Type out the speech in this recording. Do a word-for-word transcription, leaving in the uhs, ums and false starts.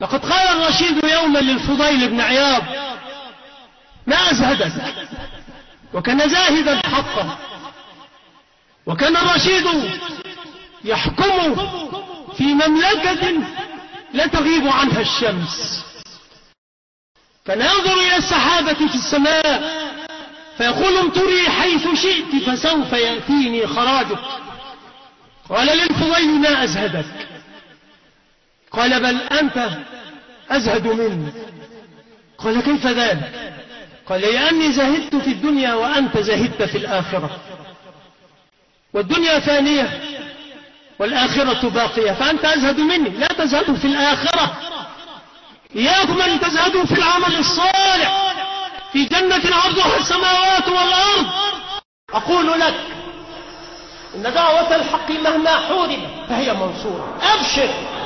لقد قال الرشيد يوما للفضيل بن عياض: ما أزهدك؟ وكان زاهدا حقا، وكان الرشيد يحكم في مملكة لا تغيب عنها الشمس، كان ينظر إلى السحابة في السماء فيقول: امطري حيث شئت فسوف يأتيني خراجك. قال للفضيل: ما أزهدك؟ قال: بل أنت أزهد مني. قال: كيف ذلك؟ قال: لأني زهدت في الدنيا وأنت زهدت في الآخرة، والدنيا فانية والآخرة باقية، فأنت أزهد مني، لا تزهد في الآخرة. إياكم أن تزهدوا في العمل الصالح في جنة عرضها السماوات والأرض. أقول لك إن دعوة الحق مهما حورب فهي منصورة. أبشر